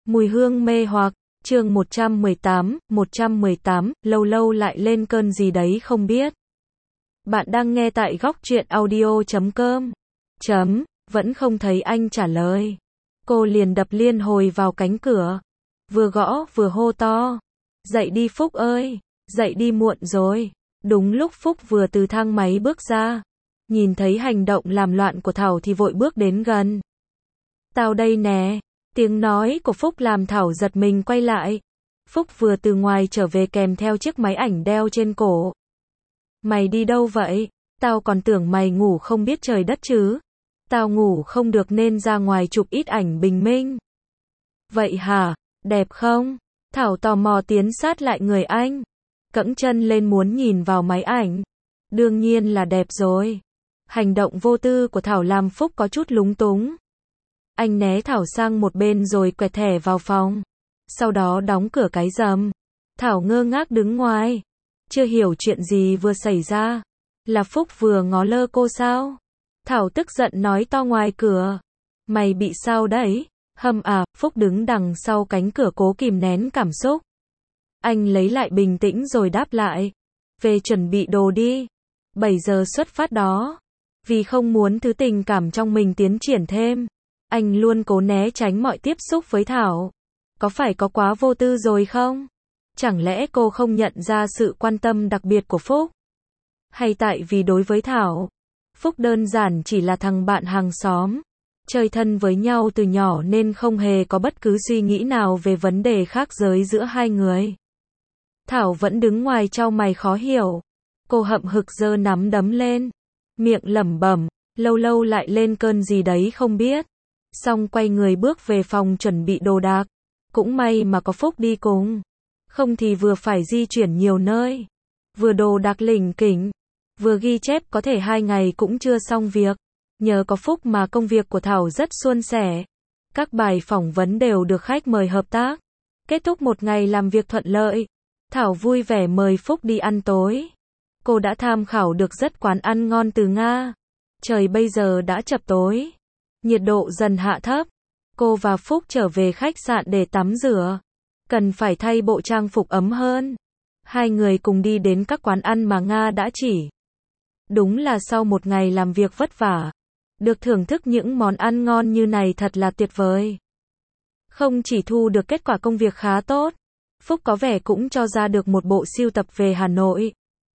Mùi hương mê hoặc, chương 118, lâu lâu lại lên cơn gì đấy không biết. Bạn đang nghe tại góc truyện audio.com. Vẫn không thấy anh trả lời. Cô liền đập liên hồi vào cánh cửa. Vừa gõ vừa hô to. Dậy đi Phúc ơi, dậy đi muộn rồi. Đúng lúc Phúc vừa từ thang máy bước ra. Nhìn thấy hành động làm loạn của Thảo thì vội bước đến gần. Tao đây nè. Tiếng nói của Phúc làm Thảo giật mình quay lại. Phúc vừa từ ngoài trở về kèm theo chiếc máy ảnh đeo trên cổ. Mày đi đâu vậy? Tao còn tưởng mày ngủ không biết trời đất chứ. Tao ngủ không được nên ra ngoài chụp ít ảnh bình minh. Vậy hả? Đẹp không? Thảo tò mò tiến sát lại người anh. Cẫng chân lên muốn nhìn vào máy ảnh. Đương nhiên là đẹp rồi. Hành động vô tư của Thảo làm Phúc có chút lúng túng. Anh né Thảo sang một bên rồi quẹt thẻ vào phòng. Sau đó đóng cửa cái rầm. Thảo ngơ ngác đứng ngoài. Chưa hiểu chuyện gì vừa xảy ra. Là Phúc vừa ngó lơ cô sao? Thảo tức giận nói to ngoài cửa. Mày bị sao đấy? Hâm à, Phúc đứng đằng sau cánh cửa cố kìm nén cảm xúc. Anh lấy lại bình tĩnh rồi đáp lại. Về chuẩn bị đồ đi. 7 giờ xuất phát đó. Vì không muốn thứ tình cảm trong mình tiến triển thêm. Anh luôn cố né tránh mọi tiếp xúc với Thảo. Có phải có quá vô tư rồi không? Chẳng lẽ cô không nhận ra sự quan tâm đặc biệt của Phúc? Hay tại vì đối với Thảo, Phúc đơn giản chỉ là thằng bạn hàng xóm, chơi thân với nhau từ nhỏ nên không hề có bất cứ suy nghĩ nào về vấn đề khác giới giữa hai người. Thảo vẫn đứng ngoài chau mày khó hiểu. Cô hậm hực giơ nắm đấm lên, miệng lẩm bẩm, lâu lâu lại lên cơn gì đấy không biết. Xong quay người bước về phòng chuẩn bị đồ đạc. Cũng may mà có Phúc đi cùng. Không thì vừa phải di chuyển nhiều nơi. Vừa đồ đạc lỉnh kỉnh. Vừa ghi chép có thể 2 ngày cũng chưa xong việc. Nhờ có Phúc mà công việc của Thảo rất suôn sẻ. Các bài phỏng vấn đều được khách mời hợp tác. Kết thúc một ngày làm việc thuận lợi. Thảo vui vẻ mời Phúc đi ăn tối. Cô đã tham khảo được rất quán ăn ngon từ Nga. Trời bây giờ đã chập tối. Nhiệt độ dần hạ thấp. Cô và Phúc trở về khách sạn để tắm rửa. Cần phải thay bộ trang phục ấm hơn. Hai người cùng đi đến các quán ăn mà Nga đã chỉ. Đúng là sau một ngày làm việc vất vả, được thưởng thức những món ăn ngon như này thật là tuyệt vời. Không chỉ thu được kết quả công việc khá tốt, Phúc có vẻ cũng cho ra được một bộ sưu tập về Hà Nội.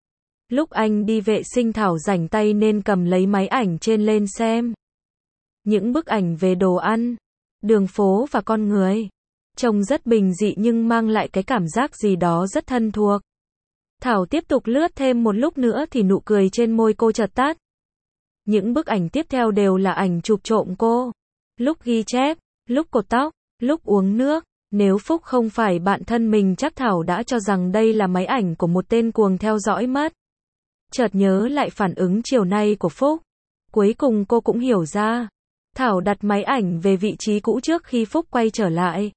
Lúc anh đi vệ sinh Thảo rảnh tay nên cầm lấy máy ảnh trên lên xem. Những bức ảnh về đồ ăn, đường phố và con người. Trông rất bình dị nhưng mang lại cái cảm giác gì đó rất thân thuộc. Thảo tiếp tục lướt thêm một lúc nữa thì nụ cười trên môi cô chợt tắt. Những bức ảnh tiếp theo đều là ảnh chụp trộm cô. Lúc ghi chép, lúc cột tóc, lúc uống nước. Nếu Phúc không phải bạn thân mình chắc Thảo đã cho rằng đây là máy ảnh của một tên cuồng theo dõi mất. Chợt nhớ lại phản ứng chiều nay của Phúc. Cuối cùng cô cũng hiểu ra. Thảo đặt máy ảnh về vị trí cũ trước khi Phúc quay trở lại.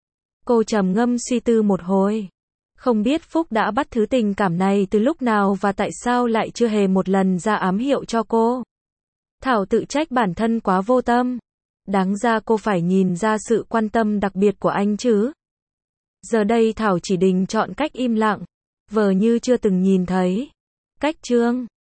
Cô trầm ngâm suy tư một hồi. Không biết Phúc đã bắt thứ tình cảm này từ lúc nào và tại sao lại chưa hề một lần ra ám hiệu cho cô. Thảo tự trách bản thân quá vô tâm. Đáng ra cô phải nhìn ra sự quan tâm đặc biệt của anh chứ. Giờ đây Thảo chỉ định chọn cách im lặng, vờ như chưa từng nhìn thấy. Cách chương